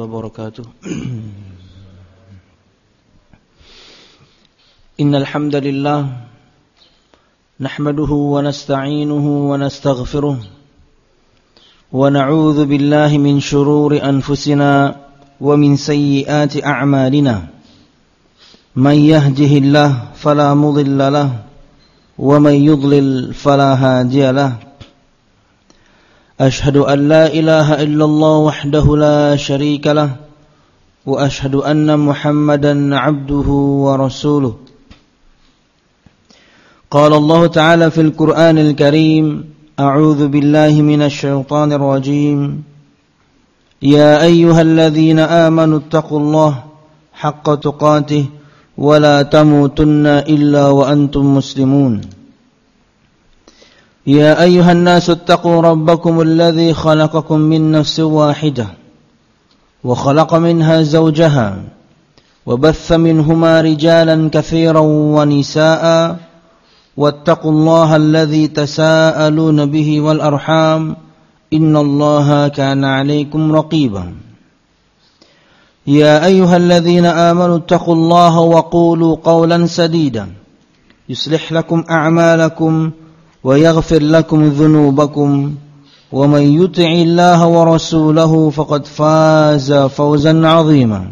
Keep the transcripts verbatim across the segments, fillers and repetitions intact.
وبركاته إن الحمد لله نحمده ونستعينه ونستغفره ونعوذ بالله من شرور أنفسنا ومن سيئات أعمالنا من يهده الله فلا مضل له ومن يضلل فلا هادي له أشهد أن لا إله إلا الله وحده لا شريك له وأشهد أن محمدا عبده ورسوله قال الله تعالى في القرآن الكريم أعوذ بالله من الشيطان الرجيم يا أيها الذين آمنوا اتقوا الله حق تقاته ولا تموتن إلا وأنتم مسلمون يا أيها الناس اتقوا ربكم الذي خلقكم من نفس واحدة وخلق منها زوجها وبث منهما رجالا كثيرا ونساء واتقوا الله الذي تساءلون به والأرحام إن الله كان عليكم رقيبا يا أيها الذين آمنوا اتقوا الله وقولوا قولا سديدا يصلح لكم أعمالكم ويغفر لكم ذنوبكم ومن يطع الله ورسوله فقد فاز فوزا عظيما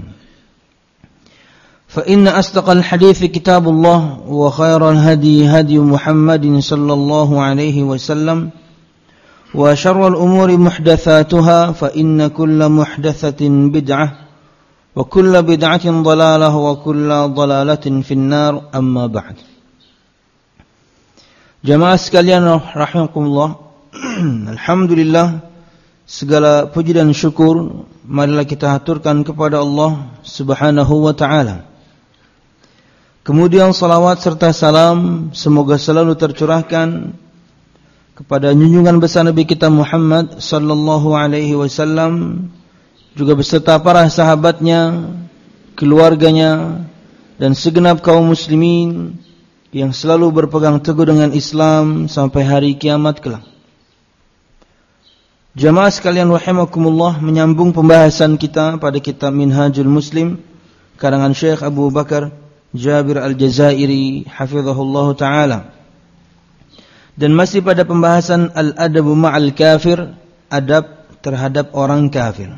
فإن أصدق الحديث كتاب الله وخير الهدي هدي محمد صلى الله عليه وسلم وشر الأمور محدثاتها فإن كل محدثة بدعة وكل بدعة ضلالة وكل ضلالة في النار أما بعد. Jamaah sekalian rahimakumullah, alhamdulillah, segala puji dan syukur marilah kita haturkan kepada Allah Subhanahu wa taala. Kemudian salawat serta salam semoga selalu tercurahkan kepada junjungan besar Nabi kita Muhammad sallallahu alaihi wasallam, juga beserta para sahabatnya, keluarganya, dan segenap kaum muslimin yang selalu berpegang teguh dengan Islam sampai hari kiamat kelak. Jamaah sekalian rahimakumullah, menyambung pembahasan kita pada kitab Minhajul Muslim karangan Syekh Abu Bakar Jabir Al-Jazairi hafizahullah taala. Dan masih pada pembahasan al-adabu ma'al kafir, adab terhadap orang kafir.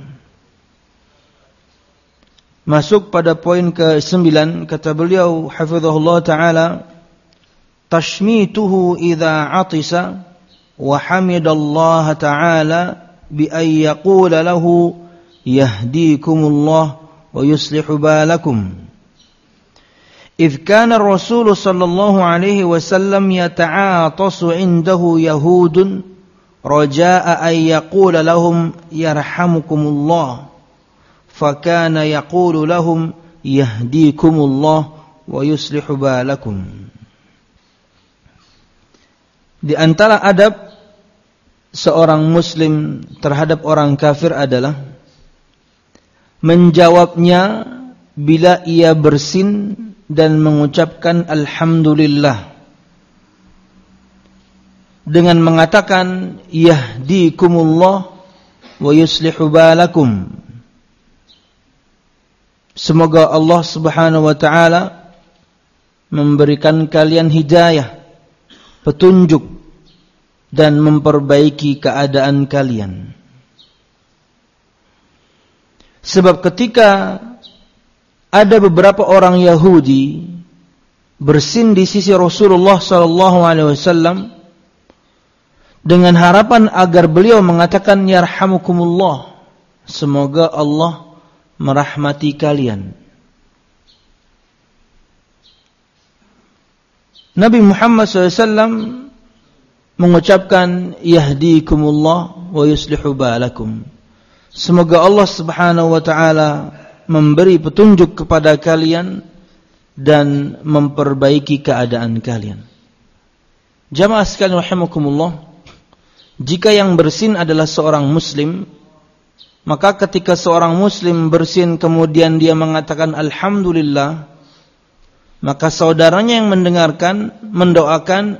Masuk pada poin ke sembilan, kata beliau hafizahullah taala, tashmituhu idza atisa wa hamidallaha ta'ala bi ay yaqula lahu yahdikumullah wa yuslihu balakum. إذ كان الرسول صلى الله عليه وسلم يتعاطس عنده يهود رجاء أن يقول لهم يرحمكم الله فكان يقول لهم يهديكم الله ويصلح بالكم. Di antara adab seorang muslim terhadap orang kafir adalah menjawabnya bila ia bersin dan mengucapkan alhamdulillah dengan mengatakan yahdikumullah wa yuslihu balakum. Semoga Allah Subhanahu wa taala memberikan kalian hidayah, petunjuk, dan memperbaiki keadaan kalian. Sebab ketika ada beberapa orang Yahudi bersin di sisi Rasulullah sallallahu alaihi wasallam dengan harapan agar beliau mengatakan yarhamukumullah, semoga Allah merahmati kalian. Nabi Muhammad sallallahu alaihi wasallam mengucapkan yahdikumullah wa yuslihu balakum, semoga Allah Subhanahu wa taala memberi petunjuk kepada kalian dan memperbaiki keadaan kalian. Jamaah sekalian rahimakumullah, jika yang bersin adalah seorang muslim, maka ketika seorang muslim bersin kemudian dia mengatakan alhamdulillah, maka saudaranya yang mendengarkan mendoakan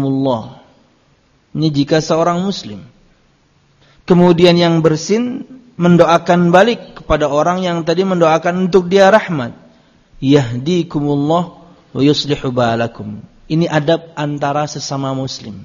yarhamukumullah. Ini jika seorang muslim. Kemudian yang bersin mendoakan balik kepada orang yang tadi mendoakan untuk dia rahmat. Yahdikumullah wa yuslihu balakum. Ini adab antara sesama muslim.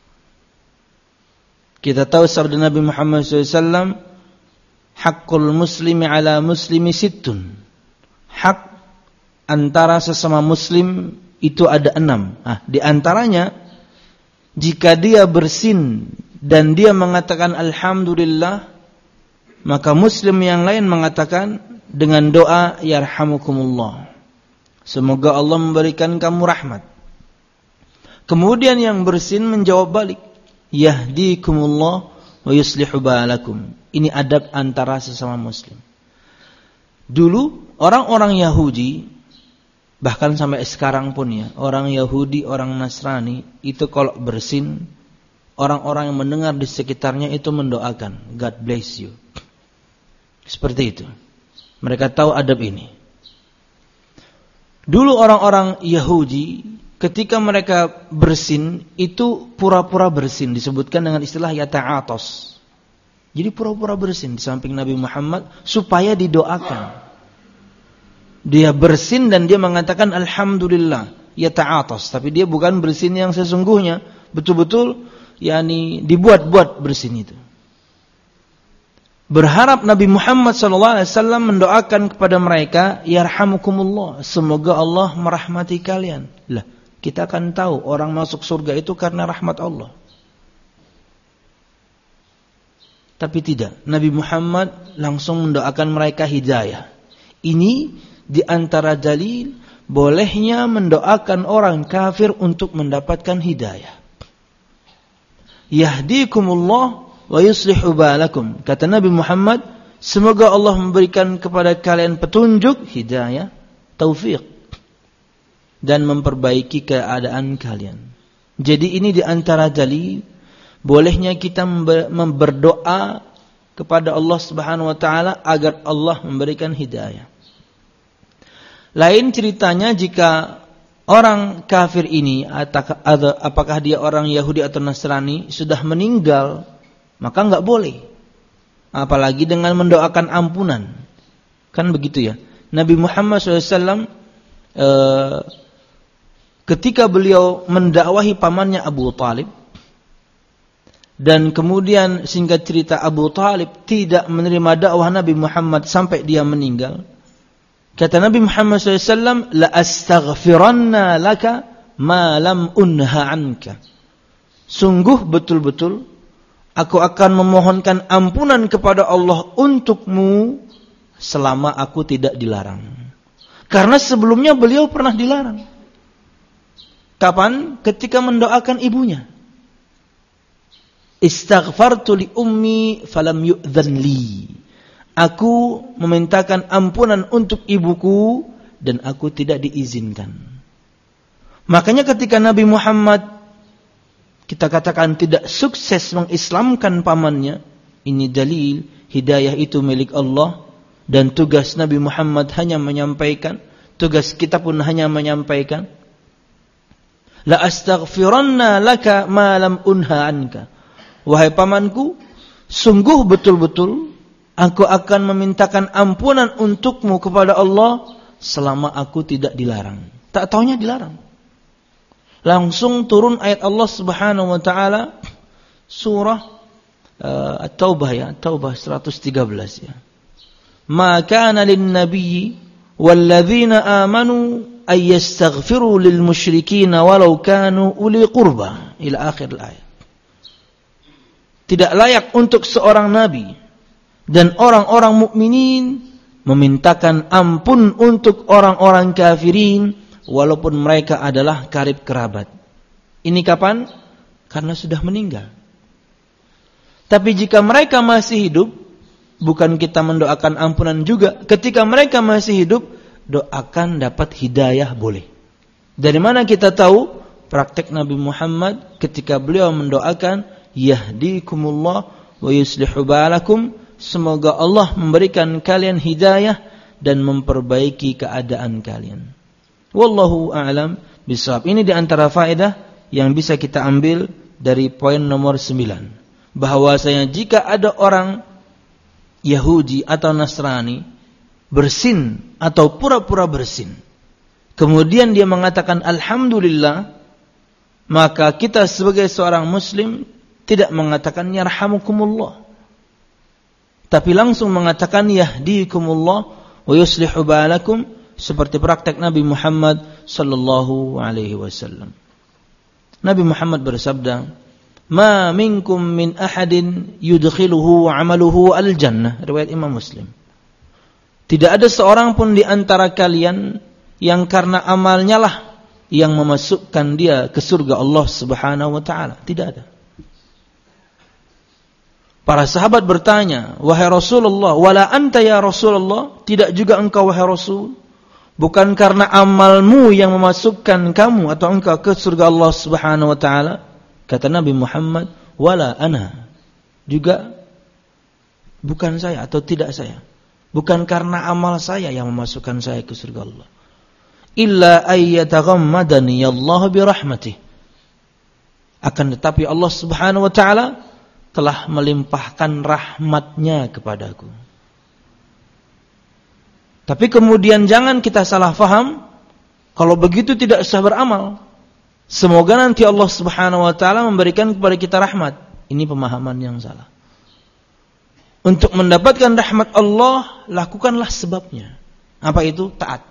Kita tahu sabda Nabi Muhammad shallallahu alaihi wasallam, haqqul muslimi ala muslimi sittun. Hak antara sesama muslim itu ada enam. Ah, di antaranya, jika dia bersin dan dia mengatakan alhamdulillah, maka muslim yang lain mengatakan dengan doa yarhamukumullah, semoga Allah memberikan kamu rahmat. Kemudian yang bersin menjawab balik, yahdikumullah wa yuslihu balakum. Ini adab antara sesama muslim. Dulu orang-orang Yahudi, bahkan sampai sekarang pun ya, orang Yahudi, orang Nasrani itu kalau bersin, orang-orang yang mendengar di sekitarnya itu mendoakan, God bless you. Seperti itu. Mereka tahu adab ini. Dulu orang-orang Yahudi ketika mereka bersin itu pura-pura bersin, disebutkan dengan istilah yata'atos. Jadi pura-pura bersin di samping Nabi Muhammad supaya didoakan. Dia bersin dan dia mengatakan alhamdulillah, yata'atos, tapi dia bukan bersin yang sesungguhnya, betul-betul yakni dibuat-buat bersin itu. Berharap Nabi Muhammad sallallahu alaihi wasallam mendoakan kepada mereka, yarhamukumullah, semoga Allah merahmati kalian. Lah, kita akan tahu orang masuk surga itu karena rahmat Allah. Tapi tidak, Nabi Muhammad langsung mendoakan mereka hidayah. Ini di antara dalil bolehnya mendoakan orang kafir untuk mendapatkan hidayah. Yahdikumullah wa yuslihu balakum. Kata Nabi Muhammad, semoga Allah memberikan kepada kalian petunjuk, hidayah, taufik, dan memperbaiki keadaan kalian. Jadi ini di antara dalil bolehnya kita berdoa kepada Allah Subhanahu wa taala agar Allah memberikan hidayah. Lain ceritanya jika orang kafir ini, apakah dia orang Yahudi atau Nasrani, sudah meninggal, maka enggak boleh. Apalagi dengan mendoakan ampunan. Kan begitu ya. Nabi Muhammad shallallahu alaihi wasallam eh, ketika beliau mendakwahi pamannya Abu Talib, dan kemudian singkat cerita Abu Talib tidak menerima dakwah Nabi Muhammad sampai dia meninggal, kata Nabi Muhammad shallallahu alaihi wasallam, la astaghfiranna laka ma lam unha anka. Sungguh betul-betul aku akan memohonkan ampunan kepada Allah untukmu selama aku tidak dilarang. Karena sebelumnya beliau pernah dilarang. Kapan? Ketika mendoakan ibunya. Istaghfartu li ummi falam yu'dhan li. Aku memintakan ampunan untuk ibuku dan aku tidak diizinkan. Makanya ketika Nabi Muhammad, kita katakan, tidak sukses mengislamkan pamannya, ini dalil hidayah itu milik Allah, dan tugas Nabi Muhammad hanya menyampaikan, tugas kita pun hanya menyampaikan. La astaghfiranna laka ma lam unha anka. Wahai pamanku, sungguh betul-betul aku akan memintakan ampunan untukmu kepada Allah selama aku tidak dilarang. Tak taunya dilarang. Langsung turun ayat Allah Subhanahu wa taala, surah uh, At-Taubah ya, Taubah seratus tiga belas ya. Ma kana lin-nabiyyi wal-ladzina amanu ay yastaghfiru lil musyrikin walau kanu uli qurba ila akhir ayat. Tidak layak untuk seorang nabi dan orang-orang mukminin memintakan ampun untuk orang-orang kafirin walaupun mereka adalah karib kerabat. Ini kapan? Karena sudah meninggal. Tapi jika mereka masih hidup, bukan kita mendoakan ampunan juga. Ketika mereka masih hidup, doakan dapat hidayah boleh. Dari mana kita tahu? Praktek Nabi Muhammad ketika beliau mendoakan yahdikumullah wa yuslihu balakum, semoga Allah memberikan kalian hidayah dan memperbaiki keadaan kalian. Wallahu a'lam bishawab. Ini di antara faedah yang bisa kita ambil dari poin nomor sembilan, bahwasanya jika ada orang Yahudi atau Nasrani bersin atau pura-pura bersin, kemudian dia mengatakan alhamdulillah, maka kita sebagai seorang muslim tidak mengatakan yarhamukumullah, tapi langsung mengatakan yahdikumullah wa yuslihu balakum, seperti praktek Nabi Muhammad sallallahu alaihi wasallam. Nabi Muhammad bersabda, "Ma minkum min ahadin yudkhiluhu 'amaluhu al-jannah." Riwayat Imam Muslim. Tidak ada seorang pun di antara kalian yang karena amalnya lah yang memasukkan dia ke surga Allah Subhanahu wa taala. Tidak ada. Para sahabat bertanya, "Wahai Rasulullah, wala anta ya Rasulullah?" Tidak juga engkau wahai Rasul? Bukan karena amalmu yang memasukkan kamu atau engkau ke surga Allah Subhanahu wa taala? Kata Nabi Muhammad, wala ana. Juga bukan saya atau tidak saya. Bukan karena amal saya yang memasukkan saya ke surga Allah. Illa ayyataghammadani Allah bi rahmatih. Akan tetapi Allah Subhanahu wa taala telah melimpahkan rahmatnya kepadaku. Tapi kemudian jangan kita salah faham, kalau begitu tidak usah beramal. Semoga nanti Allah Subhanahu wa taala memberikan kepada kita rahmat. Ini pemahaman yang salah. Untuk mendapatkan rahmat Allah, lakukanlah sebabnya. Apa itu? Taat.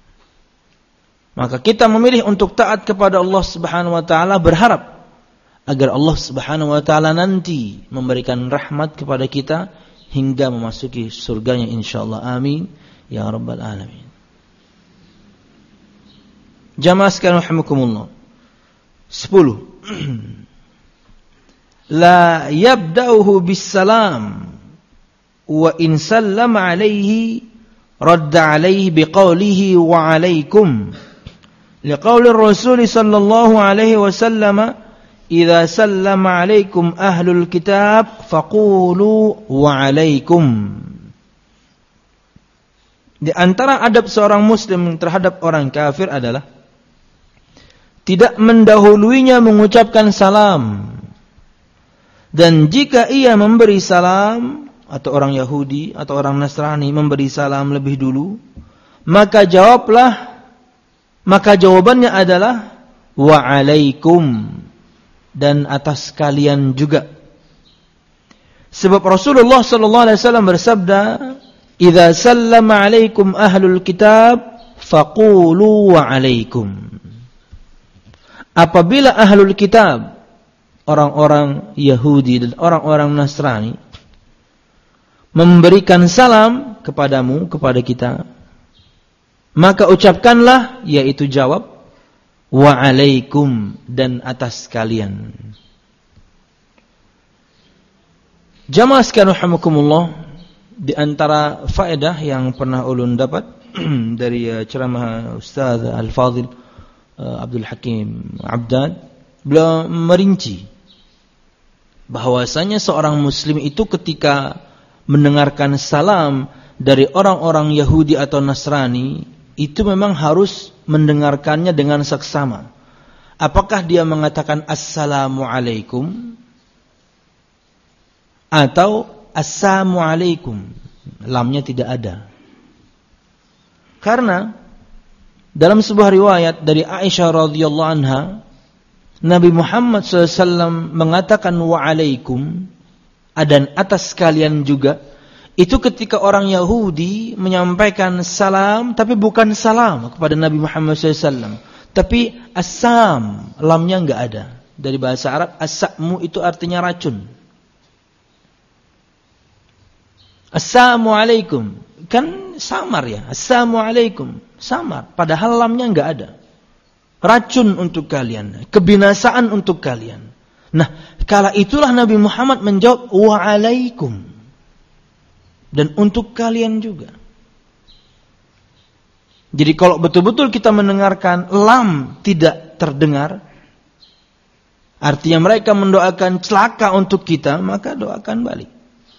Maka kita memilih untuk taat kepada Allah Subhanahu wa taala, berharap agar Allah Subhanahu wa taala nanti memberikan rahmat kepada kita hingga memasuki surganya insyaallah. Amin ya rabbal alamin. Jamaah sekalian rahimakumullah. sepuluh. La yabda'uhu bis-salam wa in sallama alayhi radda alayhi biqawlihi wa alaykum. Liqawli Rasul sallallahu alaihi wasallam, idza sallama alaykum ahlul kitab faqulu wa alaykum. Di antara adab seorang muslim terhadap orang kafir adalah tidak mendahuluinya mengucapkan salam. Dan jika ia memberi salam, atau orang Yahudi atau orang Nasrani memberi salam lebih dulu, maka jawablah, maka jawabannya adalah wa alaikum, dan atas kalian juga. Sebab Rasulullah sallallahu alaihi wasallam bersabda, idza sallama alaikum ahlul kitab faqulu wa alaikum. Apabila ahlul kitab, orang-orang Yahudi dan orang-orang Nasrani, memberikan salam kepadamu, kepada kita, maka ucapkanlah, yaitu jawab, wa alaikum, dan atas kalian. Jamaah sekalian rahimakumullah, di antara faedah yang pernah ulun dapat dari ceramah Ustaz Al-Fadhil Abdul Hakim Abdad, beliau merinci bahwasanya seorang muslim itu ketika mendengarkan salam dari orang-orang Yahudi atau Nasrani, itu memang harus mendengarkannya dengan seksama. Apakah dia mengatakan assalamualaikum atau assalamualaikum, lamnya tidak ada. Karena dalam sebuah riwayat dari Aisyah radhiyallahu anha, Nabi Muhammad shallallahu alaihi wasallam mengatakan wa alaikum, dan atas kalian juga. Itu ketika orang Yahudi menyampaikan salam, tapi bukan salam kepada Nabi Muhammad shallallahu alaihi wasallam, tapi assam, lamnya enggak ada. Dari bahasa Arab, as-sa'mu itu artinya racun. Assalamualaikum, kan samar ya, assalamualaikum, samar, padahal lamnya enggak ada. Racun untuk kalian, kebinasaan untuk kalian. Nah, kala itulah Nabi Muhammad menjawab wa alaikum, dan untuk kalian juga. Jadi kalau betul-betul kita mendengarkan lam tidak terdengar, artinya mereka mendoakan celaka untuk kita, maka doakan balik.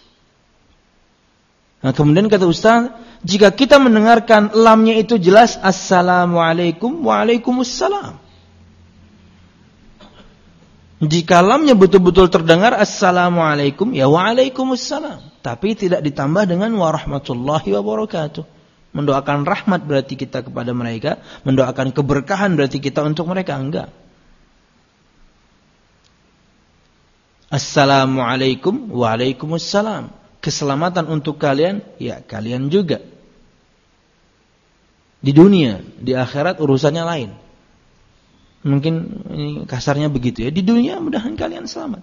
Nah, kemudian kata Ustaz, jika kita mendengarkan lamnya itu jelas assalamualaikum wa alaikumussalam. Jika lamnya betul-betul terdengar assalamualaikum, ya wa alaikumussalam. tapi tidak ditambah dengan warahmatullahi wabarakatuh. Mendoakan rahmat berarti kita kepada mereka, mendoakan keberkahan berarti kita untuk mereka, enggak. Assalamualaikum, waalaikumsalam. Keselamatan untuk kalian, ya kalian juga. Di dunia, di akhirat urusannya lain. Mungkin ini kasarnya begitu ya. Di dunia mudahan kalian selamat.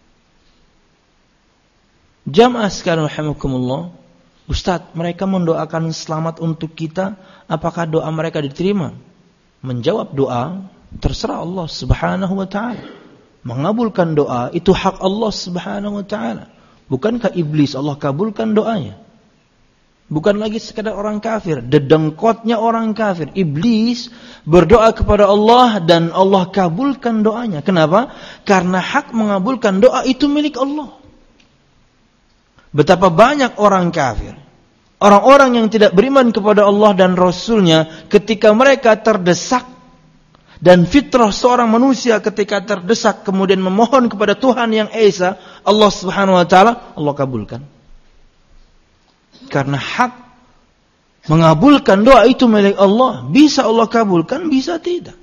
Jamaah sekalian rahimakumullah, Ustaz, mereka mendoakan selamat untuk kita, apakah doa mereka diterima? Menjawab doa, terserah Allah Subhanahu wa taala. Mengabulkan doa itu hak Allah Subhanahu wa taala. Bukankah iblis Allah kabulkan doanya? Bukan lagi sekadar orang kafir, dedengkotnya orang kafir. Iblis berdoa kepada Allah dan Allah kabulkan doanya. Kenapa? Karena hak mengabulkan doa itu milik Allah. Betapa banyak orang kafir, orang-orang yang tidak beriman kepada Allah dan Rasulnya, ketika mereka terdesak, dan fitrah seorang manusia ketika terdesak kemudian memohon kepada Tuhan yang Esa, Allah Subhanahu wa taala, Allah kabulkan. Karena hak mengabulkan doa itu milik Allah. Bisa Allah kabulkan, bisa tidak.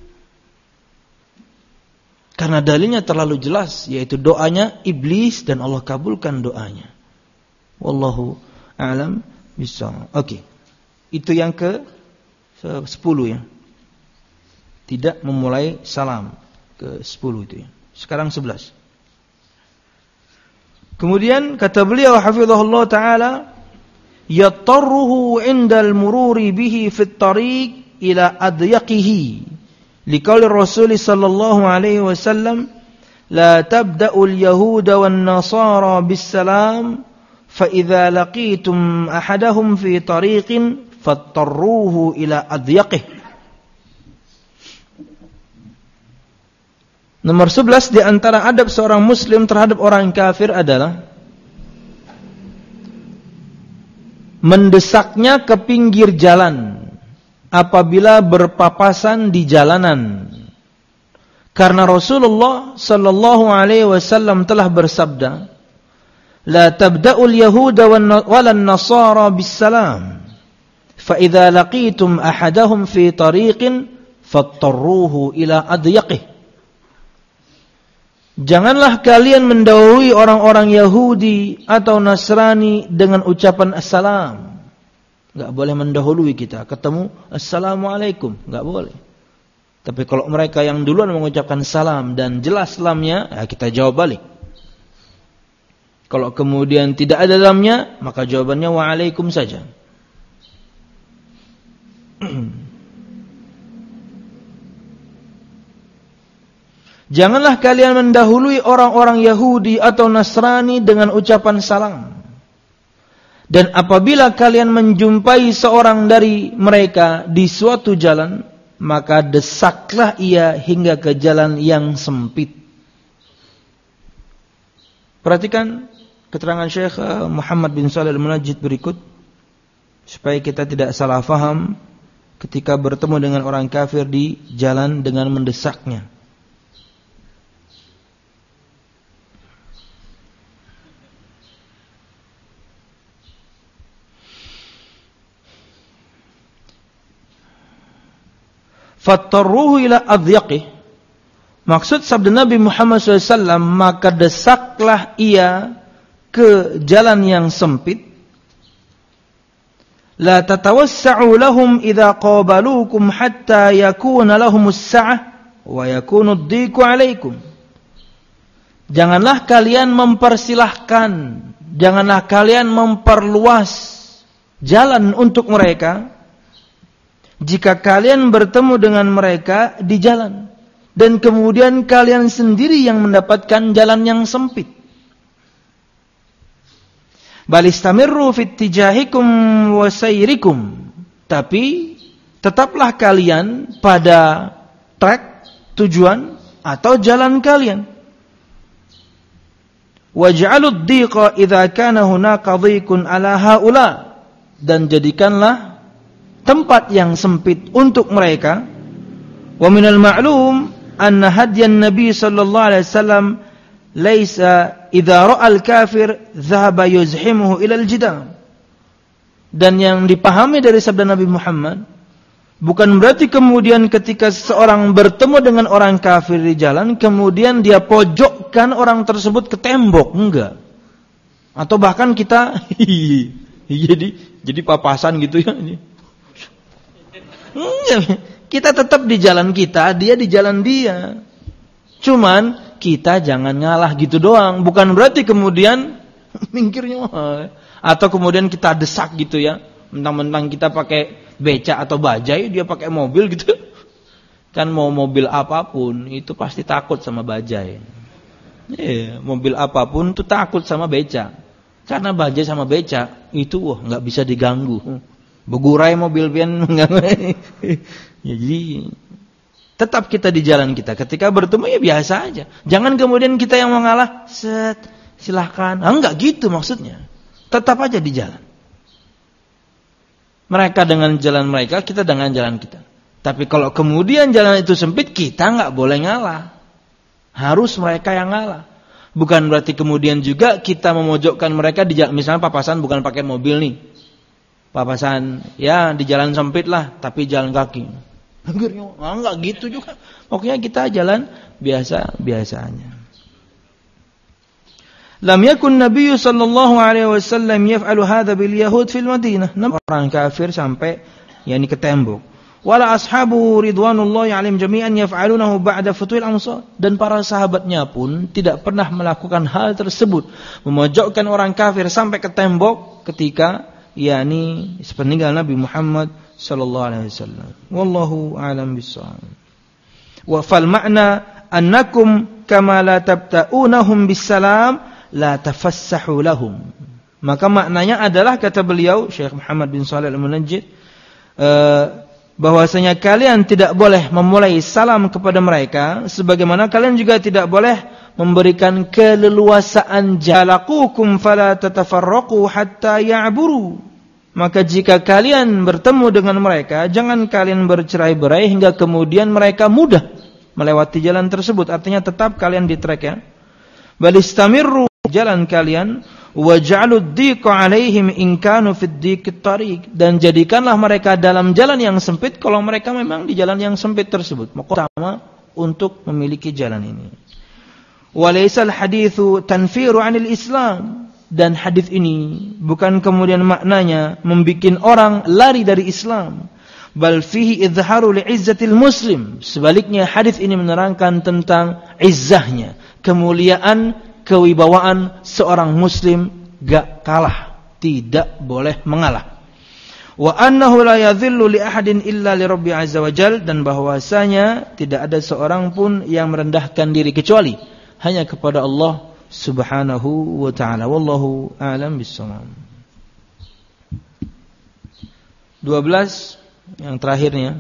Karena dalilnya terlalu jelas, yaitu doanya iblis dan Allah kabulkan doanya. Wallahu a'lam bishawab. Oke. Itu yang ke sepuluh ya. Tidak memulai salam, ke sepuluh itu ya. Sekarang sebelas. Kemudian kata beliau hafizahullah taala, yatarruhu indal mururi bihi fit tariq ila adyaqihi. Liqauli Rasul sallallahu alaihi wasallam, la tabda'u al-yahuda wan nasara bis salam, fa idza laqitum ahadahum fi tariqin fattarruhu ila adyaqihi. Nomor sebelas di antara adab seorang muslim terhadap orang kafir adalah mendesaknya ke pinggir jalan apabila berpapasan di jalanan. Karena Rasulullah sallallahu alaihi wasallam telah bersabda, la tabda'ul yahuda walan nasara bisalam, fa idza laqitum ahadahum fi tariqin fattarruhu ila adyaqih. Janganlah kalian mendahului orang-orang Yahudi atau Nasrani dengan ucapan assalam. Enggak boleh mendahului kita. Ketemu assalamualaikum, enggak boleh. Tapi kalau mereka yang duluan mengucapkan salam dan jelas salamnya, ya kita jawab balik. Kalau kemudian tidak ada dalamnya, maka jawabannya waalaikum saja. Janganlah kalian mendahului orang-orang Yahudi atau Nasrani dengan ucapan salam. Dan apabila kalian menjumpai seorang dari mereka di suatu jalan, maka desaklah ia hingga ke jalan yang sempit. Perhatikan keterangan Syekh Muhammad bin Shalih Al-Munajjid berikut, supaya kita tidak salah faham ketika bertemu dengan orang kafir di jalan dengan mendesaknya. Fattarruhu ila adyaqih. Maksud sabda Nabi Muhammad shallallahu alaihi wasallam, maka desaklah ia ke jalan yang sempit. La tatawassa'u lahum idza qabalukum hatta yakuna lahumus sa'ah wa yakunu ad-dhiqu 'alaikum. Janganlah kalian mempersilahkan, janganlah kalian memperluas jalan untuk mereka jika kalian bertemu dengan mereka di jalan, dan kemudian kalian sendiri yang mendapatkan jalan yang sempit. Balistamirru fit tijahikum wa sayrikum. Tapi tetaplah kalian pada trek tujuan atau jalan kalian. Waj'alud dhiqa idza kana hunaka dhiqun ala haula. Dan jadikanlah tempat yang sempit untuk mereka. Wa minal ma'lum anna hadyan Nabi sallallahu alaihi wasallam laisa idza ra'al kafir dhahaba yuzhimuhu ila al-jidal. Dan yang dipahami dari sabda Nabi Muhammad, bukan berarti kemudian ketika seorang bertemu dengan orang kafir di jalan, kemudian dia pojokkan orang tersebut ke tembok, enggak. Atau bahkan kita jadi jadi papasan gitu ya. Kita tetap di jalan kita, dia di jalan dia. Cuman kita jangan ngalah gitu doang. Bukan berarti kemudian minggirnya. Atau kemudian kita desak gitu ya. Mentang-mentang kita pakai beca atau bajai, dia pakai mobil gitu. Kan mau mobil apapun itu pasti takut sama bajai. Yeah, mobil apapun itu takut sama beca. Karena bajai sama beca itu wah nggak bisa diganggu. Begurai mobil pian mengganggu. Ya, jadi tetap kita di jalan kita. Ketika bertemu ya biasa aja. Jangan kemudian kita yang mengalah. Set, silahkan. Ah, enggak gitu maksudnya. Tetap aja di jalan. Mereka dengan jalan mereka, kita dengan jalan kita. Tapi kalau kemudian jalan itu sempit, kita enggak boleh ngalah. Harus mereka yang ngalah. Bukan berarti kemudian juga kita memojokkan mereka di jalan. Misalnya papasan bukan pakai mobil nih. Papasan, ya di jalan sempit lah, tapi jalan kaki. Nah, enggak gitu juga. Pokoknya kita jalan biasa-biasanya. Lam yakun Nabi sallallahu alaihi wasallam yaf'alu hadha bil yahud fil Madinah. Orang kafir sampai yakni ke tembok. Wala ashabu ridwanullahi alaihim jami'an yaf'alunahu ba'da futuhil amsar. Dan para sahabatnya pun tidak pernah melakukan hal tersebut, memojokkan orang kafir sampai ke tembok ketika yakni sepeninggal Nabi Muhammad sallallahu alaihi wasallam. Wallahu a'lam bissawab. Wa fal ma'na annakum kama la tabta'unahum bisalam la tafassahu lahum. Maka maknanya adalah kata beliau Syekh Muhammad bin Shalih Al-Munajjid, uh, bahwasanya kalian tidak boleh memulai salam kepada mereka, sebagaimana kalian juga tidak boleh memberikan keleluasaan jalakukum fala tatafarraqu hatta ya'buru. Maka jika kalian bertemu dengan mereka, jangan kalian bercerai-berai hingga kemudian mereka mudah melewati jalan tersebut. Artinya tetap kalian di trek ya. Balistamirru jalan kalian waj'alud dhiqa 'alaihim in kanu fid dhiqit tariq, dan jadikanlah mereka dalam jalan yang sempit kalau mereka memang di jalan yang sempit tersebut. Maka sama untuk memiliki jalan ini. Walaisal haditsu tanfiru 'anil Islam, dan hadis ini bukan kemudian maknanya membikin orang lari dari Islam. Bal fihi izharu li'izzatil muslim. Sebaliknya hadis ini menerangkan tentang izzahnya, kemuliaan, kewibawaan seorang muslim gak kalah, tidak boleh mengalah. Wa annahu la yadhillu li ahadin illa li rabbi azza wa jal, dan bahwasanya tidak ada seorang pun yang merendahkan diri kecuali hanya kepada Allah subhanahu wa ta'ala. Wallahu a'lam bissawab. dua belas yang terakhirnya,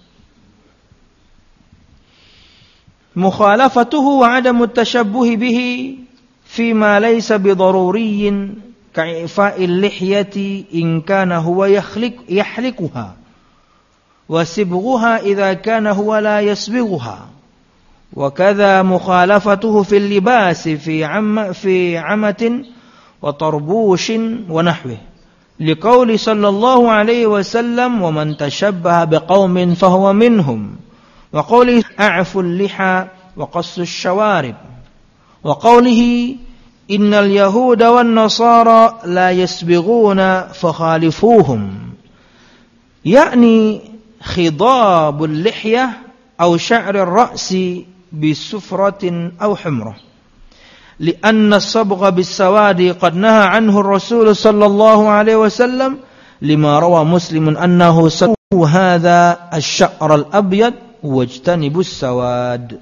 mukhalafatuhu wa adamu tashabbuhi bihi fima laysa bidaruriyyin ka'ifa'il lihyati in kana huwa yakhliq yahlikuha wa sibghuha idza kana huwa la yasbighuha wa kadha mukhalafatuhu fil libasi fi 'amma fi 'amatin wa tarbushin wa nahwihi liqauli sallallahu alaihi wasallam wa man tashabbaha biqaumin fahuwa minhum wa qauli a'fu al-liha wa qassu asy-syawarib wa qawlihi innal yahuda wan nasara la yasbighuna fakhalifuhum, yakni khidabul lihyah aw sya'rir ra'si bisufratin aw humrah, lianna as-sabgha bis-sawadi qad naha anhu ar-rasul sallallahu alaihi wasallam lima rawa muslimun annahu sallu hadha asy-sya'r al-abyad wajtanibus sawad.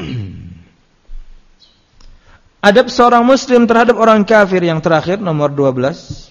Adab seorang muslim terhadap orang kafir yang terakhir, nomor dua belas.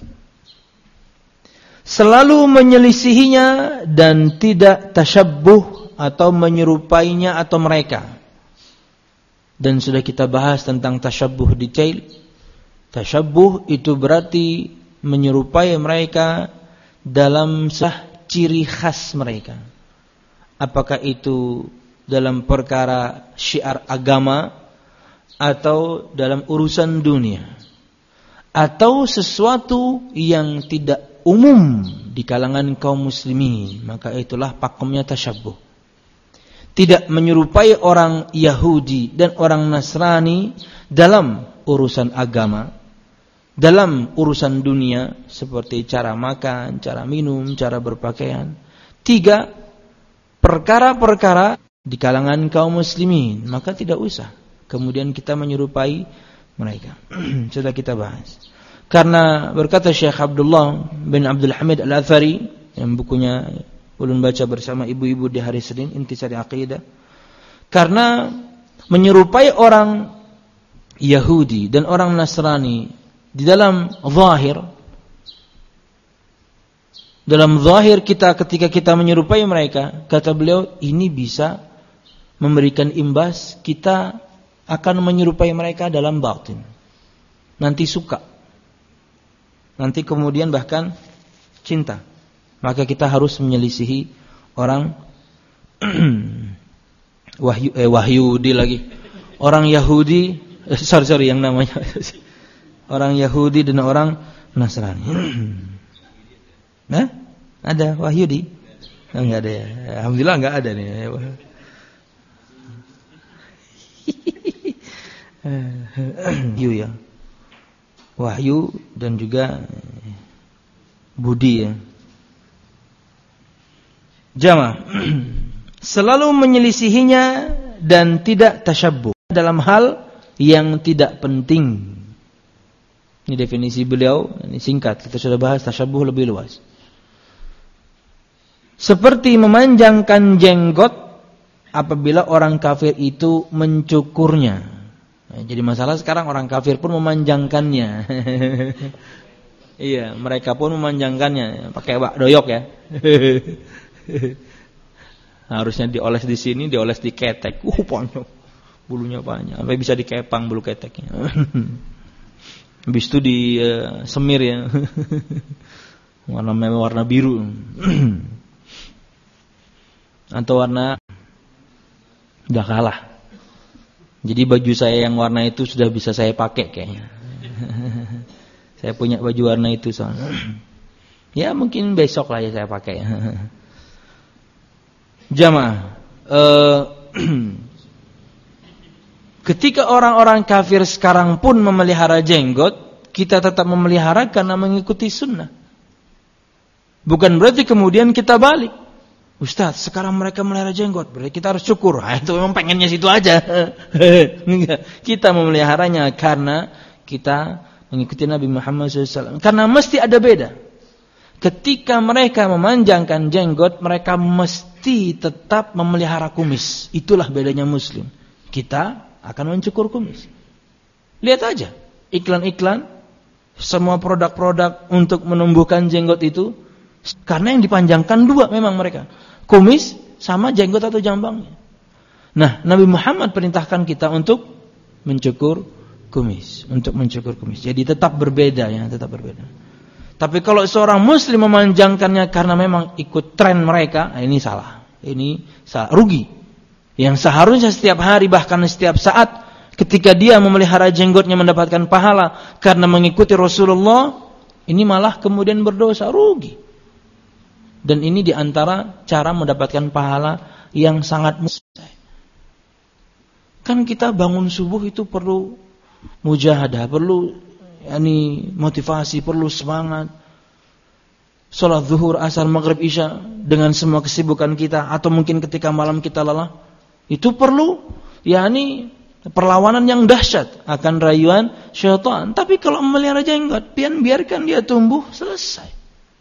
Selalu menyelisihinya dan tidak tasyabbuh atau menyerupainya atau mereka. Dan sudah kita bahas tentang tasyabbuh detail. Tasyabbuh itu berarti menyerupai mereka dalam sah ciri khas mereka. Apakah itu dalam perkara syiar agama, atau dalam urusan dunia, atau sesuatu yang tidak umum di kalangan kaum muslimin, maka itulah pakemnya tasyabbuh. Tidak menyerupai orang Yahudi dan orang Nasrani dalam urusan agama, dalam urusan dunia seperti cara makan, cara minum, cara berpakaian. Tiga perkara-perkara di kalangan kaum muslimin, maka tidak usah kemudian kita menyerupai mereka. Sudah kita bahas. Karena berkata Syekh Abdullah bin Abdul Hamid Al-Athari, yang bukunya ulun baca bersama ibu-ibu di hari Senin, Intisari Aqidah, karena menyerupai orang Yahudi dan orang Nasrani di dalam zahir, dalam zahir kita ketika kita menyerupai mereka, kata beliau, ini bisa memberikan imbas kita akan menyerupai mereka dalam batin. Nanti suka. Nanti kemudian bahkan cinta. Maka kita harus menyelisihi orang wahyu, eh, Wahyudi lagi. Orang Yahudi, eh, sorry sorry yang namanya orang Yahudi dan orang Nasrani. Nah, ada Wahyudi? Oh, enggak ada ya. Alhamdulillah enggak ada nih. Wahyu ya, wahyu dan juga budi ya. Jamaah selalu menyelisihinya dan tidak tasyabbuh dalam hal yang tidak penting. Ini definisi beliau, ini singkat, kita sudah bahas tasyabbuh lebih luas. Seperti memanjangkan jenggot apabila orang kafir itu mencukurnya. Nah, jadi masalah sekarang orang kafir pun memanjangkannya. Iya, mereka pun memanjangkannya pakai bak doyok ya. Harusnya dioles di sini, dioles di ketek. Uh, panjang. Bulunya banyak, sampai bisa dikepang bulu keteknya. Habis itu di uh, semir ya. Warna merah, warna biru. Atau warna udah kalah. Jadi baju saya yang warna itu sudah bisa saya pakai kayaknya. Saya punya baju warna itu soalnya. Ya mungkin besok lah ya saya pakai. Jamaah, eh, ketika orang-orang kafir sekarang pun memelihara jenggot, kita tetap memelihara karena mengikuti sunnah. Bukan berarti kemudian kita balik. Ustaz, sekarang mereka melihara jenggot, berarti kita harus syukur. Nah, itu memang pengennya situ aja. Kita memeliharanya karena kita mengikuti Nabi Muhammad shallallahu alaihi wasallam. Karena mesti ada beda. Ketika mereka memanjangkan jenggot, mereka mesti tetap memelihara kumis. Itulah bedanya Muslim. Kita akan mencukur kumis. Lihat aja, iklan-iklan, semua produk-produk untuk menumbuhkan jenggot itu, karena yang dipanjangkan dua memang mereka, kumis sama jenggot atau jambangnya. Nah, Nabi Muhammad perintahkan kita untuk mencukur kumis, untuk mencukur kumis. Jadi tetap berbeda ya, tetap berbeda. Tapi kalau seorang muslim memanjangkannya karena memang ikut tren mereka, nah ini salah. Ini salah, rugi. Yang seharusnya setiap hari bahkan setiap saat ketika dia memelihara jenggotnya mendapatkan pahala karena mengikuti Rasulullah, ini malah kemudian berdosa, rugi. Dan ini diantara cara mendapatkan pahala yang sangat mudah. Kan kita bangun subuh itu perlu mujahadah, perlu yani motivasi, perlu semangat. Salat zuhur, asar, maghrib, isya dengan semua kesibukan kita, atau mungkin ketika malam kita lelah, itu perlu yani perlawanan yang dahsyat akan rayuan syaitan. Tapi kalau memelihara jenggot, pian biarkan dia tumbuh, selesai.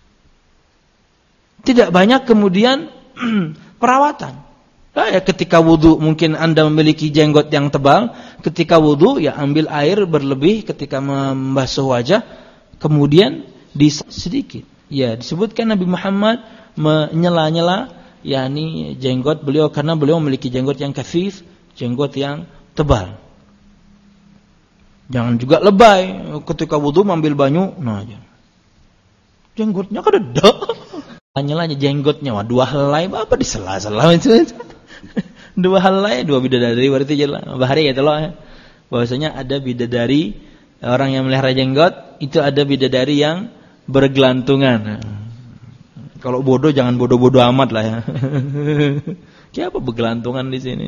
Tidak banyak kemudian perawatan. Nah, ya ketika wudu mungkin Anda memiliki jenggot yang tebal, ketika wudu ya ambil air berlebih ketika membasuh wajah, kemudian di sedikit. Ya, disebutkan Nabi Muhammad menyela-nyela yakni jenggot beliau karena beliau memiliki jenggot yang kathif, jenggot yang tebal. Jangan juga lebay ketika wudu mengambil banyu, nah jenggotnya kededak. Nyelanya jenggotnya, wah dua helai apa di sela-sela itu. Dua helai, dua bidadari berarti jelas. Bahari ya loh. bahwasanya ada bidadari, orang yang melihara jenggot itu ada bidadari yang bergelantungan. Kalau bodoh jangan bodoh-bodoh amat lah ya. Kayak apa bergelantungan di sini?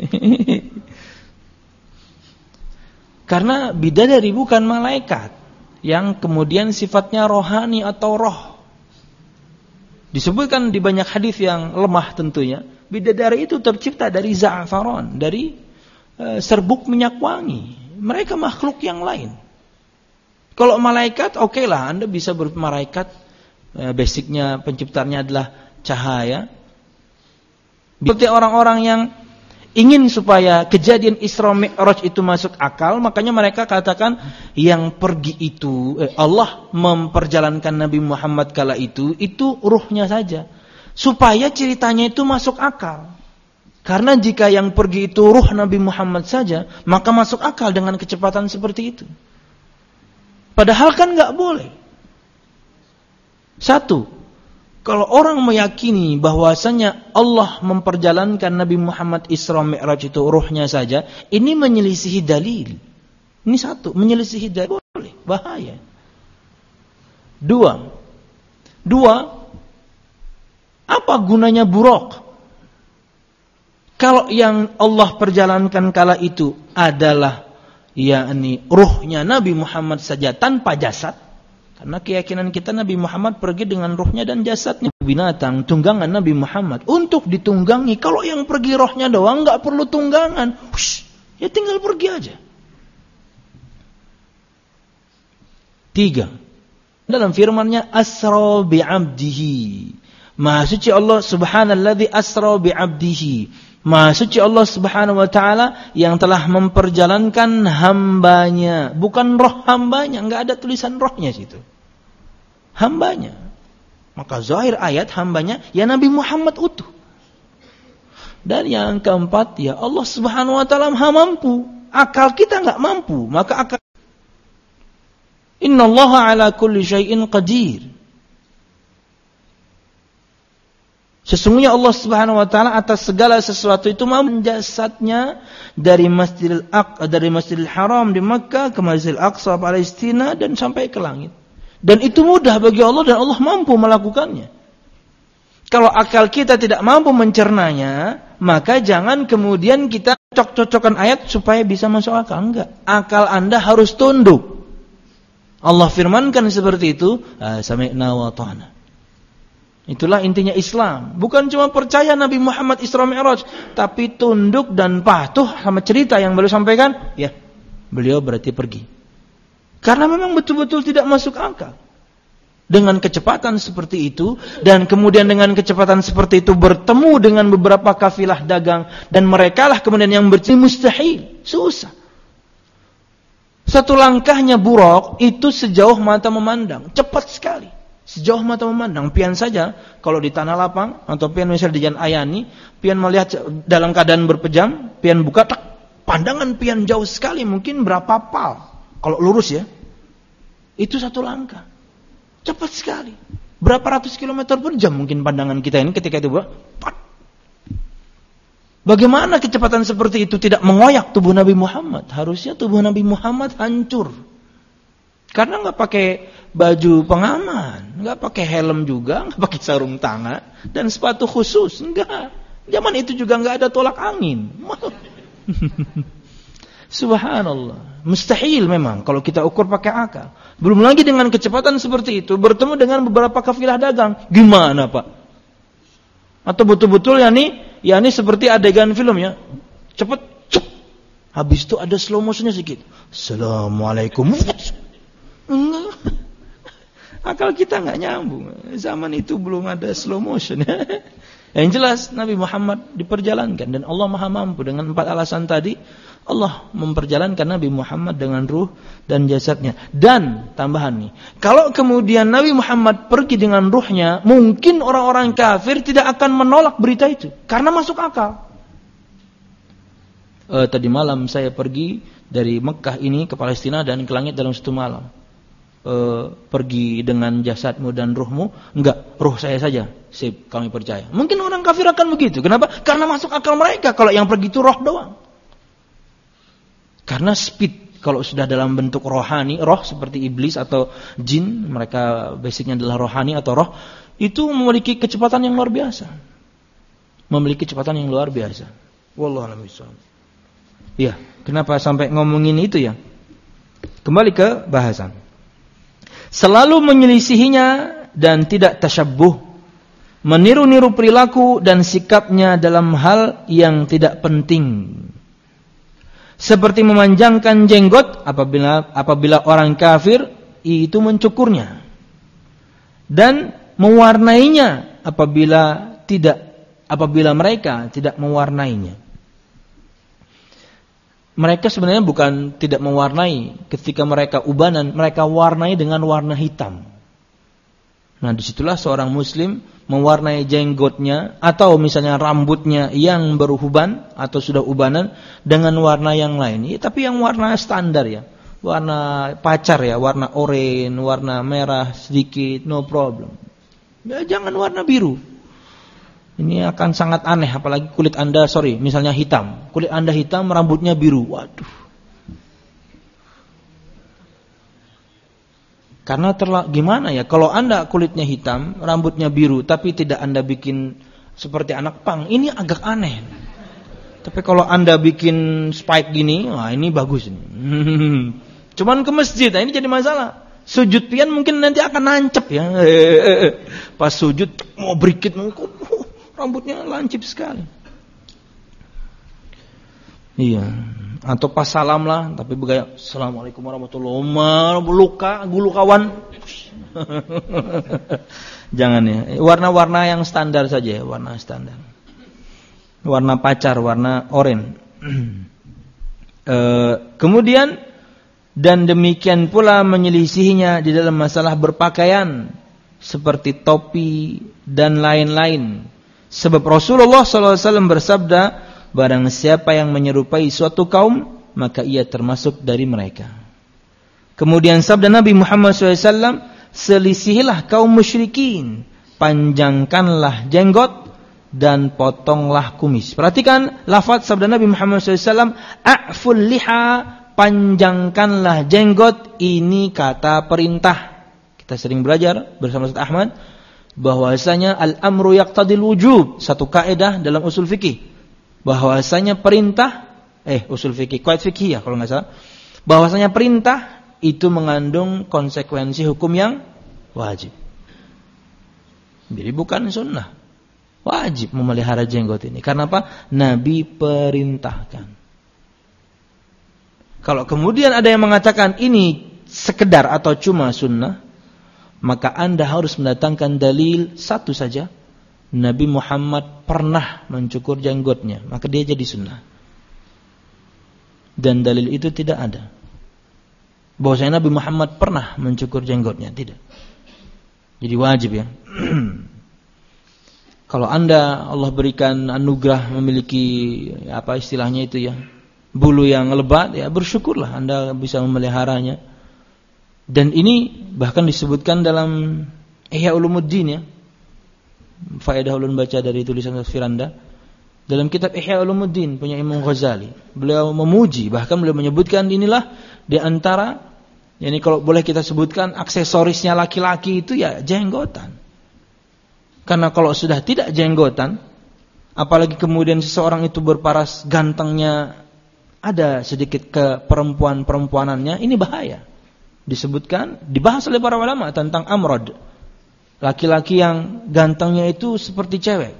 Karena bidadari bukan malaikat yang kemudian sifatnya rohani atau roh. Disebutkan di banyak hadis yang lemah tentunya, bidadari itu tercipta dari za'faron, dari uh, serbuk minyak wangi. Mereka makhluk yang lain. Kalau malaikat, oke okay lah, Anda bisa bermalaikat, uh, basicnya penciptanya adalah cahaya. Seperti orang-orang yang ingin supaya kejadian Isra Mi'raj itu masuk akal, makanya mereka katakan yang pergi itu eh, Allah memperjalankan Nabi Muhammad kala itu, itu ruhnya saja. Supaya ceritanya itu masuk akal. Karena jika yang pergi itu ruh Nabi Muhammad saja, maka masuk akal dengan kecepatan seperti itu. Padahal kan enggak boleh. Satu, kalau orang meyakini bahwasanya Allah memperjalankan Nabi Muhammad Isra Mi'raj itu ruhnya saja, ini menyelisihi dalil. Ini satu, menyelisihi dalil, boleh, bahaya. Dua, dua, apa gunanya buraq? Kalau yang Allah perjalankan kala itu adalah yakni ruhnya Nabi Muhammad saja tanpa jasad. Karena keyakinan kita Nabi Muhammad pergi dengan ruhnya dan jasadnya. Binatang, tunggangan Nabi Muhammad. Untuk ditunggangi, kalau yang pergi rohnya doang, gak perlu tunggangan. Hush, ya tinggal pergi aja. Tiga. Dalam firmannya, asra bi'abdihi. Maha suci Allah subhanalladzi asra bi'abdihi. Maha suci Allah subhanahu wa ta'ala yang telah memperjalankan hambanya. Bukan roh hambanya. Enggak ada tulisan rohnya situ. Hambanya. Maka zahir ayat hambanya ya Nabi Muhammad utuh. Dan yang keempat ya Allah subhanahu wa ta'ala maha mampu. Akal kita enggak mampu. Maka akal. Innallaha ala kulli syai'in qadir. Sesungguhnya Allah Subhanahu wa taala atas segala sesuatu itu mampu. Jasadnya dari Masjidil Aqsa, dari Masjidil Haram di Makkah ke Masjidil Aqsa Palestina dan sampai ke langit. Dan itu mudah bagi Allah dan Allah mampu melakukannya. Kalau akal kita tidak mampu mencernanya, maka jangan kemudian kita cocok-cocokkan ayat supaya bisa masuk akal. Enggak. Akal Anda harus tunduk. Allah firmankan seperti itu, sami'na wa ta'na. Itulah intinya Islam. Bukan cuma percaya Nabi Muhammad Isra Mi'raj, tapi tunduk dan patuh sama cerita yang beliau sampaikan. Ya, beliau berarti pergi. Karena memang betul-betul tidak masuk akal. Dengan kecepatan seperti itu, dan kemudian dengan kecepatan seperti itu bertemu dengan beberapa kafilah dagang, dan merekalah kemudian yang bercerita mustahil, susah. Satu langkahnya buraq itu sejauh mata memandang, cepat sekali. Sejauh mata memandang, pian saja kalau di tanah lapang atau pian misalnya di Jalan Ayani, pian melihat dalam keadaan berpejam, pian buka tak, pandangan pian jauh sekali, mungkin berapa pal kalau lurus ya. Itu satu langkah. Cepat sekali. Berapa ratus kilometer per jam mungkin pandangan kita ini ketika itu buat. Bagaimana kecepatan seperti itu tidak mengoyak tubuh Nabi Muhammad? Harusnya tubuh Nabi Muhammad hancur. Karena nggak pakai baju pengaman, nggak pakai helm juga, nggak pakai sarung tangan dan sepatu khusus, enggak. Zaman itu juga nggak ada tolak angin. Subhanallah, mustahil memang kalau kita ukur pakai akal. Belum lagi dengan kecepatan seperti itu bertemu dengan beberapa kafilah dagang, gimana Pak? Atau betul-betul ya nih, ya nih seperti adegan film ya, cepet, cep. Habis itu ada slow motionnya sedikit. Assalamualaikum. Enggak. Akal kita enggak nyambung. Zaman itu belum ada slow motion. Yang jelas Nabi Muhammad diperjalankan dan Allah Maha mampu dengan empat alasan tadi. Allah memperjalankan Nabi Muhammad dengan ruh dan jasadnya. Dan tambahan nih, kalau kemudian Nabi Muhammad pergi dengan ruhnya, mungkin orang-orang kafir tidak akan menolak berita itu karena masuk akal. Uh, tadi malam saya pergi dari Mekah ini ke Palestina dan ke langit dalam satu malam. Uh, pergi dengan jasadmu dan ruhmu, enggak, ruh saya saja. Sip, kami percaya. Mungkin orang kafir akan begitu. Kenapa? Karena masuk akal mereka kalau yang pergi itu roh doang. Karena speed Kalau sudah dalam bentuk rohani, roh seperti iblis atau jin, mereka basicnya adalah rohani atau roh, itu memiliki kecepatan yang luar biasa. Memiliki kecepatan yang luar biasa. Wallahu a'lam bishawab. Ya, kenapa sampai ngomongin itu ya? Kembali ke bahasan. Selalu menyelisihinya dan tidak tasyabbuh, meniru-niru perilaku dan sikapnya dalam hal yang tidak penting. Seperti memanjangkan jenggot apabila apabila orang kafir itu mencukurnya, dan mewarnainya apabila tidak apabila mereka tidak mewarnainya. Mereka sebenarnya bukan tidak mewarnai, ketika mereka ubanan, mereka warnai dengan warna hitam. Nah, disitulah seorang muslim mewarnai jenggotnya atau misalnya rambutnya yang beruban atau sudah ubanan dengan warna yang lain. Ya, tapi yang warna standar ya, warna pacar ya, warna oranye, warna merah sedikit, no problem. Ya, jangan warna biru. Ini akan sangat aneh, apalagi kulit Anda, sorry, misalnya hitam. Kulit Anda hitam, rambutnya biru. Waduh. Karena terla, gimana ya, kalau Anda kulitnya hitam, rambutnya biru, tapi tidak Anda bikin seperti anak pang, ini agak aneh. Tapi kalau Anda bikin spike gini, wah ini bagus ini. Cuman ke masjid, nah ini jadi masalah. Sujud pian mungkin nanti akan nancep ya. Pas sujud, mau berikit, mau, oh, rambutnya lancip sekali. Iya. Atau pas salam lah, tapi begaya Assalamualaikum warahmatullahi wabarakatuh, luka, gulu kawan. Jangan ya. Warna-warna yang standar saja ya, warna standar. Warna pacar, warna oranye. e, kemudian dan demikian pula menyelisihinya di dalam masalah berpakaian seperti topi dan lain-lain. Sebab Rasulullah sallallahu alaihi wasallam bersabda, barang siapa yang menyerupai suatu kaum, maka ia termasuk dari mereka. Kemudian sabda Nabi Muhammad shallallahu alaihi wasallam, selisihilah kaum musyrikin, panjangkanlah jenggot dan potonglah kumis. Perhatikan lafaz sabda Nabi Muhammad shallallahu alaihi wasallam, a'ful liha, panjangkanlah jenggot, ini kata perintah. Kita sering belajar bersama Ustaz Ahmad bahwasanya al-amru yaqtadil wujub, satu kaidah dalam usul fikih. Bahwasanya perintah, eh usul fikih, kuat fikih ya kalau nggak salah. Bahwasanya perintah itu mengandung konsekuensi hukum yang wajib. Jadi bukan sunnah, wajib memelihara jenggot ini. Karena apa? Nabi perintahkan. Kalau kemudian ada yang mengatakan ini sekedar atau cuma sunnah, maka Anda harus mendatangkan dalil satu saja. Nabi Muhammad pernah mencukur jenggotnya, maka dia jadi sunnah. Dan dalil itu tidak ada bahwasanya Nabi Muhammad pernah mencukur jenggotnya, tidak. Jadi wajib ya. Kalau Anda Allah berikan anugerah memiliki apa istilahnya itu ya, bulu yang lebat, ya bersyukurlah Anda bisa memeliharanya. Dan ini bahkan disebutkan dalam Ihya Ulumuddin ya. Faedah ulun baca dari tulisan Firanda dalam kitab Ihya Ulumuddin punya Imam Ghazali. Beliau memuji, bahkan beliau menyebutkan inilah di antara, yani kalau boleh kita sebutkan aksesorisnya laki-laki itu ya jenggotan. Karena kalau sudah tidak jenggotan, apalagi kemudian seseorang itu berparas gantengnya ada sedikit ke perempuan-perempuanannya, ini bahaya. Disebutkan, dibahas oleh para ulama tentang amrod. Laki-laki yang gantengnya itu seperti cewek.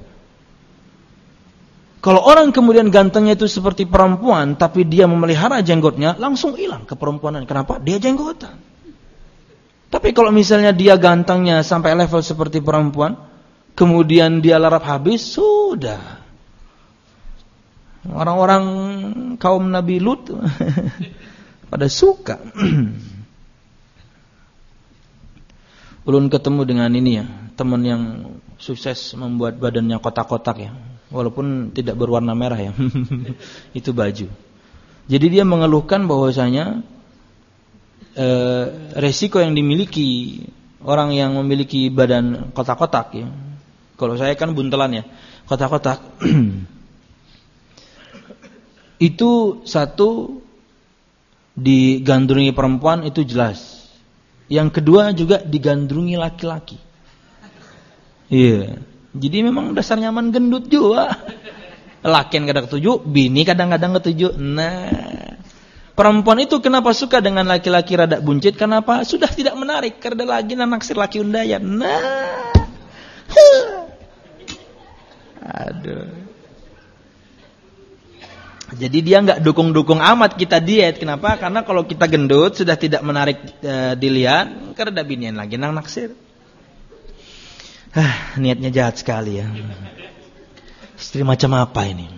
Kalau orang kemudian gantengnya itu seperti perempuan, tapi dia memelihara jenggotnya, langsung hilang keperempuanan. Kenapa? Dia jenggotan. Tapi kalau misalnya dia gantengnya sampai level seperti perempuan, kemudian dia larap habis, sudah. Orang-orang kaum Nabi Lut pada suka. Ulun ketemu dengan ini ya, teman yang sukses membuat badannya kotak-kotak ya, walaupun tidak berwarna merah ya. Itu baju. Jadi dia mengeluhkan bahwasanya e, resiko yang dimiliki orang yang memiliki badan kotak-kotak ya. Kalau saya kan buntelan ya, kotak-kotak. Itu satu, digandrungi perempuan itu jelas. Yang kedua juga digandrungi laki-laki. Iya. Jadi memang dasar nyaman gendut juga. Laki kadang ketujuh, bini kadang-kadang ketujuh. Nah, perempuan itu kenapa suka dengan laki-laki rada buncit? Kenapa? Sudah tidak menarik. Karena lagi naksir laki undayan. Nah. Aduh. Jadi dia nggak dukung-dukung amat kita diet. Kenapa? Karena kalau kita gendut sudah tidak menarik e, dilihat, karena binian lagi nang naksir. Ah, niatnya jahat sekali ya. Istri macam apa ini?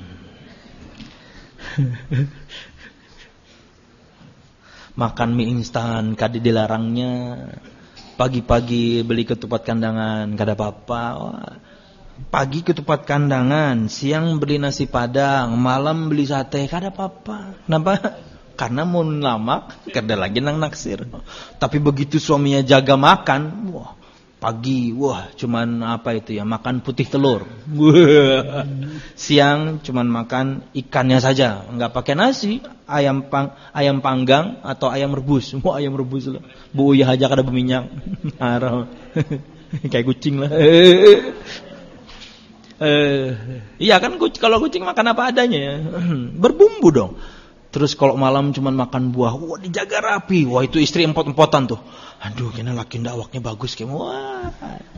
Makan mie instan, kadi dilarangnya. Pagi-pagi beli ketupat kandangan, kada apa-apa. Wah. Pagi ketupat kandangan, siang beli nasi padang, malam beli sate, kada apa-apa. Kenapa? Karena mau lama, kada lagi nang naksir. Tapi begitu suaminya jaga makan, wah, pagi, wah, cuman apa itu ya, makan putih telur. Wah. Siang cuman makan ikannya saja, enggak pakai nasi, ayam pang, ayam panggang atau ayam rebus. Wah, ayam rebus lah. Bu ya aja kada berminyak. Haram. Kayak kucing lah. Eh, iya kan kalau kucing makan apa adanya, berbumbu dong. Terus kalau malam cuman makan buah, wah dijaga rapi, wah itu istri empot-empotan tuh. Aduh, kena laki ndawaknya bagus kayak wah.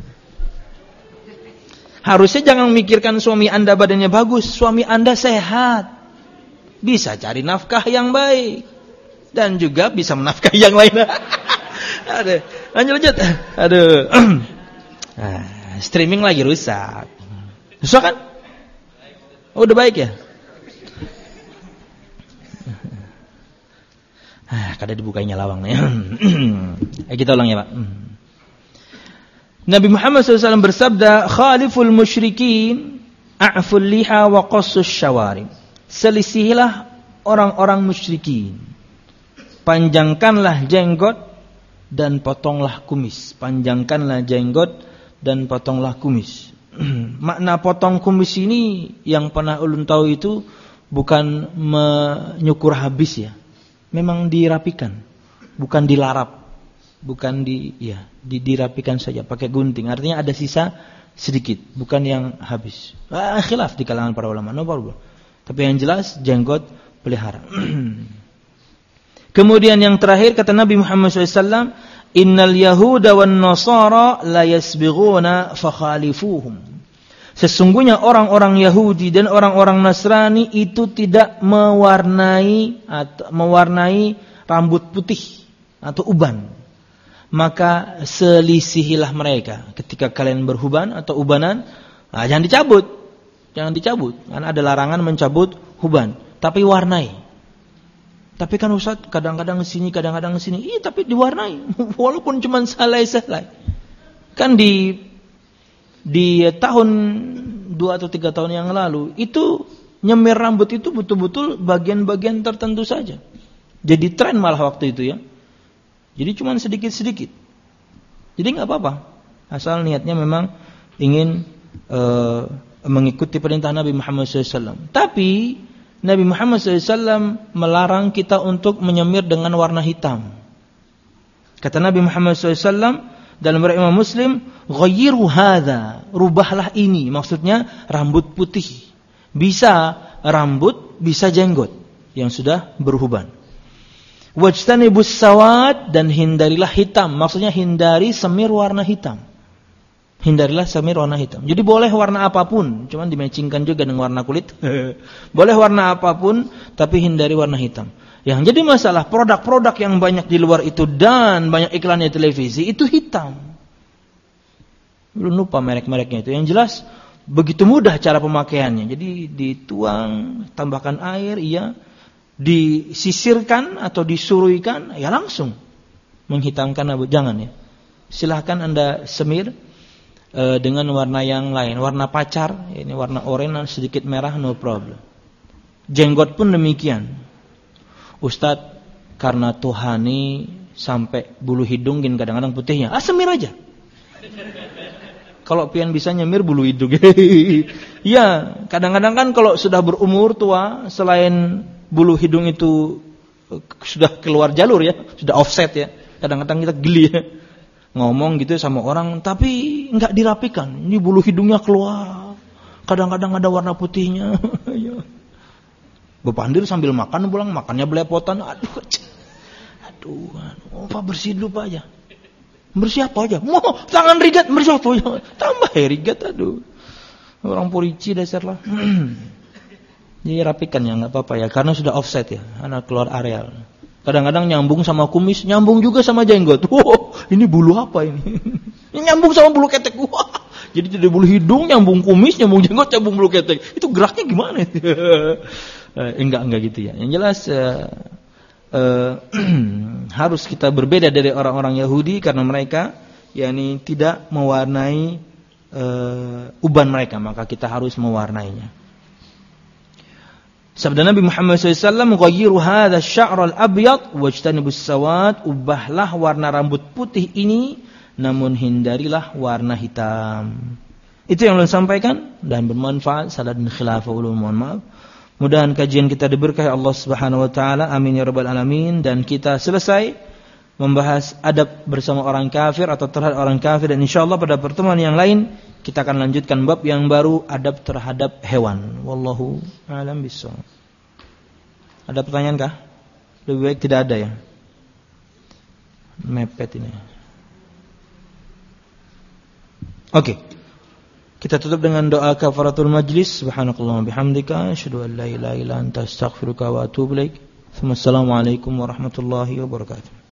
Harusnya jangan memikirkan suami anda badannya bagus, suami anda sehat, bisa cari nafkah yang baik dan juga bisa menafkahi yang lain. Aduh, lanjut lanjut. Aduh, nah, streaming lagi rusak. Susah kan? Oh, udah baik ya? Ah, kada dibukainya lawang nih. Eh, kita ulang ya Pak. Nabi Muhammad shallallahu alaihi wasallam bersabda, "Khaliful musyrikin, a'ful liha wa qassus syawarib." Selisihilah orang-orang musyrikin. Panjangkanlah jenggot dan potonglah kumis. Panjangkanlah jenggot dan potonglah kumis. Makna potong kumis ini yang pernah ulun tahu itu bukan menyukur habis ya. Memang dirapikan, bukan dilarap, bukan di ya, di, dirapikan saja pakai gunting. Artinya ada sisa sedikit, bukan yang habis. Ah, khilaf di kalangan para ulama, no problem. Tapi yang jelas jenggot pelihara. Kemudian yang terakhir kata Nabi Muhammad shallallahu alaihi wasallam, Innal Yahuda wan Nasara la yasbighuna fakhalifuhum. Sesungguhnya orang-orang Yahudi dan orang-orang Nasrani itu tidak mewarnai atau mewarnai rambut putih atau uban. Maka selisihilah mereka ketika kalian berhuban atau ubanan, nah, jangan dicabut. Jangan dicabut. Karena ada larangan mencabut huban, tapi warnai. Tapi kan Ustaz kadang-kadang sini, kadang-kadang sini. Iya, tapi diwarnai. Walaupun cuma selai-selai. Kan di di tahun dua atau tiga tahun yang lalu itu nyemir rambut itu betul-betul bagian-bagian tertentu saja. Jadi tren malah waktu itu ya. Jadi cuma sedikit-sedikit. Jadi nggak apa-apa. Asal niatnya memang ingin uh, mengikuti perintah Nabi Muhammad shallallahu alaihi wasallam. Tapi Nabi Muhammad shallallahu alaihi wasallam melarang kita untuk menyemir dengan warna hitam. Kata Nabi Muhammad shallallahu alaihi wasallam dalam riwayat Imam Muslim, "Ghayyiru hadza," rubahlah ini, maksudnya rambut putih. Bisa rambut, bisa jenggot yang sudah berhuban. Wajtanibus sawad, dan hindarilah hitam, maksudnya hindari semir warna hitam. Hindarilah semir warna hitam. Jadi boleh warna apapun, cuman dimatchingkan juga dengan warna kulit. Boleh warna apapun, tapi hindari warna hitam. Yang jadi masalah produk-produk yang banyak di luar itu dan banyak iklannya televisi itu hitam. Belum lupa merek-mereknya itu. Yang jelas begitu mudah cara pemakaiannya. Jadi dituang, tambahkan air, iya, disisirkan atau disuruikan, ya langsung menghitamkan rambut. Jangan ya. Silahkan Anda semir e, dengan warna yang lain, warna pacar, ini warna oranye sedikit merah, no problem. Jenggot pun demikian. Ustadz, karena tuhani sampai bulu hidung gini kadang-kadang putihnya, ah semir aja. Kalau pian bisa nyemir bulu hidung. Ya, kadang-kadang kan kalau sudah berumur tua, selain bulu hidung itu sudah keluar jalur ya, sudah offset ya. Kadang-kadang kita geli ya. Ngomong gitu sama orang tapi enggak dirapikan. Ini bulu hidungnya keluar. Kadang-kadang ada warna putihnya. Bepandir sambil makan pulang, makannya belepotan. Aduh. Aduh, oh, Pak bersih dulu Pak aja. Bersih apa aja? Mau tangan rigat bersih apa aja? Tambah ya rigat, aduh. Orang Purici dasar lah. Jadi rapikan ya, enggak apa-apa ya, karena sudah offset ya, anak keluar areal. Kadang-kadang nyambung sama kumis, nyambung juga sama jenggot. Wow, ini bulu apa ini? Ini nyambung sama bulu ketek. Wah, jadi dari bulu hidung nyambung kumis, nyambung jenggot, nyambung bulu ketek. Itu geraknya gimana? eh, enggak enggak gitu ya. Yang jelas eh, eh, harus kita berbeda dari orang-orang Yahudi karena mereka yakni tidak mewarnai eh, uban mereka, maka kita harus mewarnainya. Sabda Nabi Muhammad shallallahu alaihi wasallam, "Ghayyiru hadha asy-sya'ra al-abyad wajtanibus sawad." Ubahlah warna rambut putih ini, namun hindarilah warna hitam. Itu yang ulun sampaikan dan bermanfaat. Salah dan khilafah ulun, mohon maaf. Mudah-mudahan kajian kita diberkahi Allah Subhanahu wa taala. Amin ya rabbal alamin. Dan kita selesai membahas adab bersama orang kafir atau terhadap orang kafir, dan insyaallah pada pertemuan yang lain kita akan lanjutkan bab yang baru, adab terhadap hewan. Wallahu a'lam bishawab. Ada pertanyaan kah? Lebih baik tidak ada ya. Mepet ini. Oke. Kita tutup dengan doa kafaratul majlis. Subhanakallahumma bihamdika asyhadu an la ilaha illa anta astaghfiruka wa atubu ilaik. Wassalamualaikum warahmatullahi wabarakatuh.